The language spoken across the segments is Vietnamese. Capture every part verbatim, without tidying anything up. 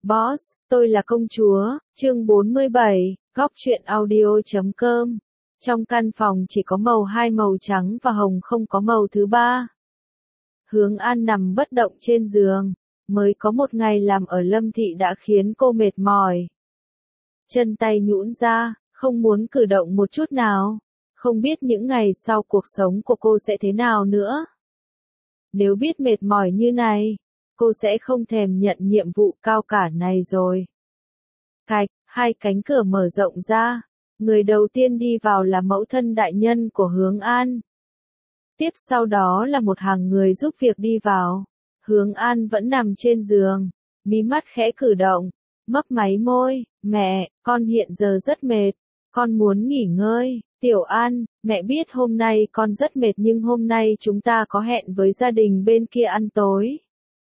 Boss, tôi là công chúa, chương bốn mươi bảy, góc truyện audio chấm com. Trong căn phòng chỉ có màu hai màu trắng và hồng, không có màu thứ ba. Hướng An nằm bất động trên giường, mới có một ngày làm ở Lâm Thị đã khiến cô mệt mỏi. Chân tay nhũn ra, không muốn cử động một chút nào, không biết những ngày sau cuộc sống của cô sẽ thế nào nữa. Nếu biết mệt mỏi như này, cô sẽ không thèm nhận nhiệm vụ cao cả này rồi. Cạch, hai cánh cửa mở rộng ra, người đầu tiên đi vào là mẫu thân đại nhân của Hướng An. Tiếp sau đó là một hàng người giúp việc đi vào. Hướng An vẫn nằm trên giường, mí mắt khẽ cử động, mấp máy môi, mẹ, con hiện giờ rất mệt, con muốn nghỉ ngơi. Tiểu An, mẹ biết hôm nay con rất mệt nhưng hôm nay chúng ta có hẹn với gia đình bên kia ăn tối.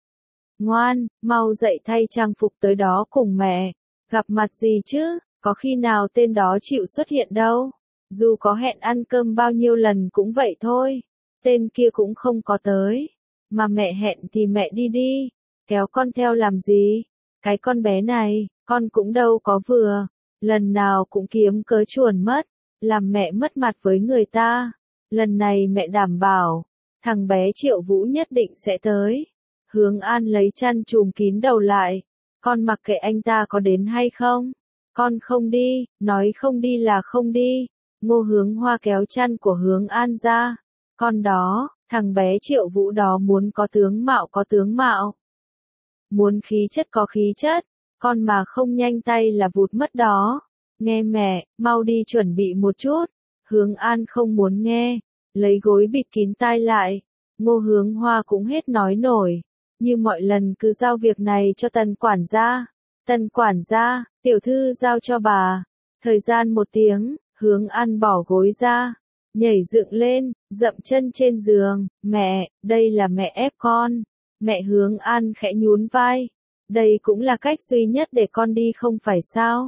Ngoan, mau dậy thay trang phục tới đó cùng mẹ. Gặp mặt gì chứ, có khi nào tên đó chịu xuất hiện đâu. Dù có hẹn ăn cơm bao nhiêu lần cũng vậy thôi. Tên kia cũng không có tới. Mà mẹ hẹn thì mẹ đi đi. Kéo con theo làm gì? Cái con bé này, con cũng đâu có vừa. Lần nào cũng kiếm cớ chuồn mất. Làm mẹ mất mặt với người ta. Lần này mẹ đảm bảo, thằng bé Triệu Vũ nhất định sẽ tới. Hướng An lấy chăn trùm kín đầu lại. Con mặc kệ anh ta có đến hay không. Con không đi, nói không đi là không đi. Ngô Hướng Hoa kéo chăn của Hướng An ra. Con đó, thằng bé Triệu Vũ đó muốn có tướng mạo có tướng mạo. Muốn khí chất có khí chất. Con mà không nhanh tay là vụt mất đó. Nghe mẹ, mau đi chuẩn bị một chút. Hướng An không muốn nghe. Lấy gối bịt kín tai lại. Ngô Hướng Hoa cũng hết nói nổi. Như mọi lần cứ giao việc này cho Tần quản gia. Tần quản gia, tiểu thư giao cho bà. Thời gian một tiếng, Hướng An bỏ gối ra. Nhảy dựng lên, dậm chân trên giường. Mẹ, đây là mẹ ép con. Mẹ Hướng An khẽ nhún vai. Đây cũng là cách duy nhất để con đi không phải sao?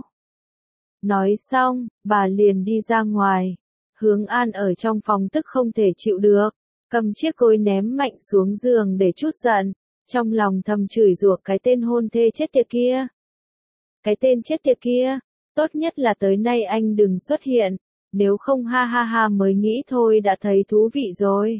Nói xong, bà liền đi ra ngoài. Hướng An ở trong phòng tức không thể chịu được. Cầm chiếc gối ném mạnh xuống giường để trút giận. Trong lòng thầm chửi rủa cái tên hôn thê chết tiệt kia. Cái tên chết tiệt kia, tốt nhất là tới nay anh đừng xuất hiện, nếu không ha ha ha mới nghĩ thôi đã thấy thú vị rồi.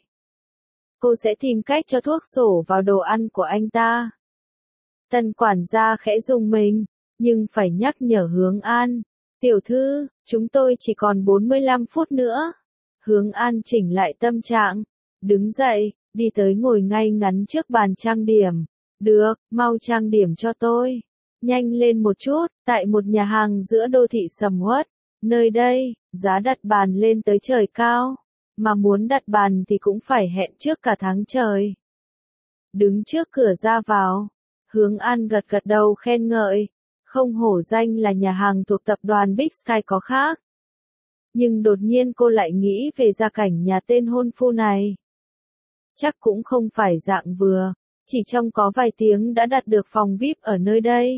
Cô sẽ tìm cách cho thuốc sổ vào đồ ăn của anh ta. Tần quản gia khẽ rùng mình, nhưng phải nhắc nhở Hướng An. Tiểu thư, chúng tôi chỉ còn bốn mươi lăm phút nữa. Hướng An chỉnh lại tâm trạng, đứng dậy. Đi tới ngồi ngay ngắn trước bàn trang điểm. Được, mau trang điểm cho tôi. Nhanh lên một chút, tại một nhà hàng giữa đô thị sầm uất. Nơi đây, giá đặt bàn lên tới trời cao. Mà muốn đặt bàn thì cũng phải hẹn trước cả tháng trời. Đứng trước cửa ra vào. Hướng An gật gật đầu khen ngợi. Không hổ danh là nhà hàng thuộc tập đoàn Big Sky có khác. Nhưng đột nhiên cô lại nghĩ về gia cảnh nhà tên hôn phu này. Chắc cũng không phải dạng vừa, chỉ trong có vài tiếng đã đặt được phòng vi ai pi ở nơi đây.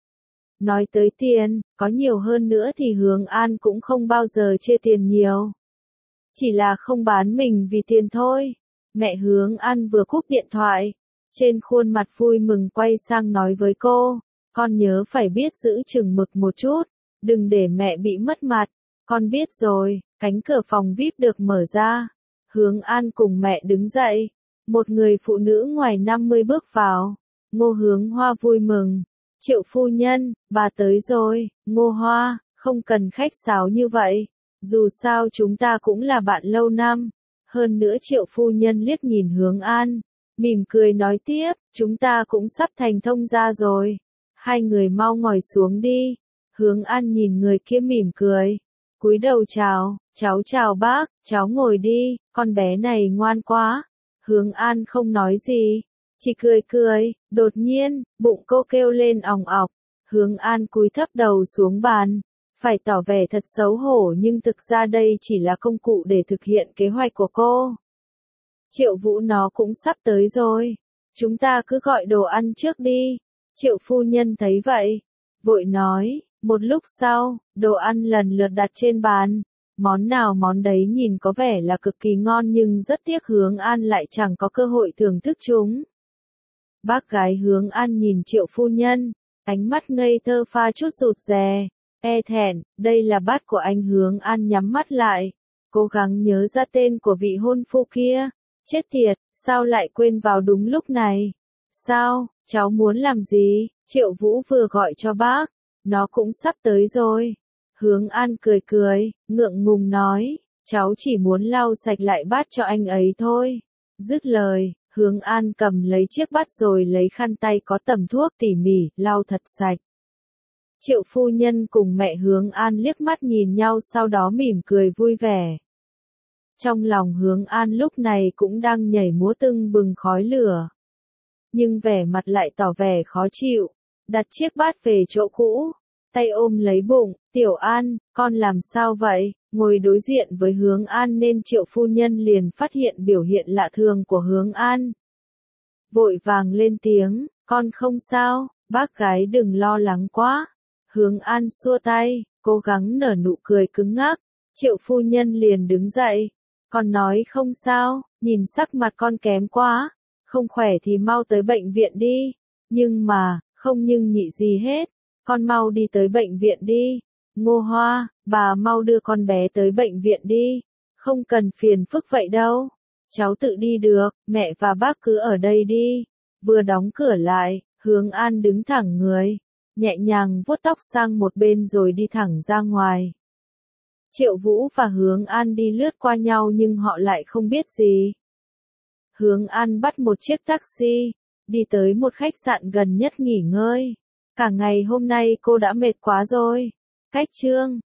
Nói tới tiền, có nhiều hơn nữa thì Hướng An cũng không bao giờ chê tiền nhiều. Chỉ là không bán mình vì tiền thôi. Mẹ Hướng An vừa cúp điện thoại, trên khuôn mặt vui mừng quay sang nói với cô, con nhớ phải biết giữ chừng mực một chút, đừng để mẹ bị mất mặt. Con biết rồi. Cánh cửa phòng vi ai pi được mở ra. Hướng An cùng mẹ đứng dậy. Một người phụ nữ ngoài năm mươi bước vào. Ngô Hướng Hoa vui mừng. Triệu phu nhân, bà tới rồi. Ngô Hoa, không cần khách sáo như vậy. Dù sao chúng ta cũng là bạn lâu năm. Hơn nữa Triệu phu nhân liếc nhìn Hướng An. Mỉm cười nói tiếp, chúng ta cũng sắp thành thông gia rồi. Hai người mau ngồi xuống đi. Hướng An nhìn người kia mỉm cười. Cúi đầu chào, cháu chào bác, cháu ngồi đi, con bé này ngoan quá. Hướng An không nói gì, chỉ cười cười, đột nhiên, bụng cô kêu lên òng ọc. Hướng An cúi thấp đầu xuống bàn, phải tỏ vẻ thật xấu hổ nhưng thực ra đây chỉ là công cụ để thực hiện kế hoạch của cô. Triệu Vũ nó cũng sắp tới rồi, chúng ta cứ gọi đồ ăn trước đi. Triệu phu nhân thấy vậy, vội nói. Một lúc sau, đồ ăn lần lượt đặt trên bàn. Món nào món đấy nhìn có vẻ là cực kỳ ngon nhưng rất tiếc Hướng An lại chẳng có cơ hội thưởng thức chúng. Bác gái Hướng An nhìn Triệu phu nhân, Ánh mắt ngây thơ pha chút rụt rè, e thẹn, đây là bát của anh. Hướng An nhắm mắt lại, cố gắng nhớ ra tên của vị hôn phu kia. Chết tiệt, sao lại quên vào đúng lúc này? Sao, cháu muốn làm gì? Triệu Vũ vừa gọi cho bác, nó cũng sắp tới rồi. Hướng An cười cười, ngượng ngùng nói, cháu chỉ muốn lau sạch lại bát cho anh ấy thôi. Dứt lời, Hướng An cầm lấy chiếc bát rồi lấy khăn tay có tẩm thuốc tỉ mỉ, lau thật sạch. Triệu phu nhân cùng mẹ Hướng An liếc mắt nhìn nhau sau đó mỉm cười vui vẻ. Trong lòng Hướng An lúc này cũng đang nhảy múa tưng bừng khói lửa. Nhưng vẻ mặt lại tỏ vẻ khó chịu, đặt chiếc bát về chỗ cũ, tay ôm lấy bụng. Tiểu An, con làm sao vậy? Ngồi đối diện với Hướng An nên Triệu phu nhân liền phát hiện biểu hiện lạ thường của Hướng An. Vội vàng lên tiếng, con không sao, bác gái đừng lo lắng quá. Hướng An xua tay, cố gắng nở nụ cười cứng ngắc. Triệu phu nhân liền đứng dậy, con nói không sao, nhìn sắc mặt con kém quá, không khỏe thì mau tới bệnh viện đi. Nhưng mà, không nhưng nhị gì hết, con mau đi tới bệnh viện đi. Ngô Hoa, bà mau đưa con bé tới bệnh viện đi, không cần phiền phức vậy đâu. Cháu tự đi được, mẹ và bác cứ ở đây đi. Vừa đóng cửa lại, Hướng An đứng thẳng người, nhẹ nhàng vuốt tóc sang một bên rồi đi thẳng ra ngoài. Triệu Vũ và Hướng An đi lướt qua nhau nhưng họ lại không biết gì. Hướng An bắt một chiếc taxi, đi tới một khách sạn gần nhất nghỉ ngơi. Cả ngày hôm nay cô đã mệt quá rồi. Cách chương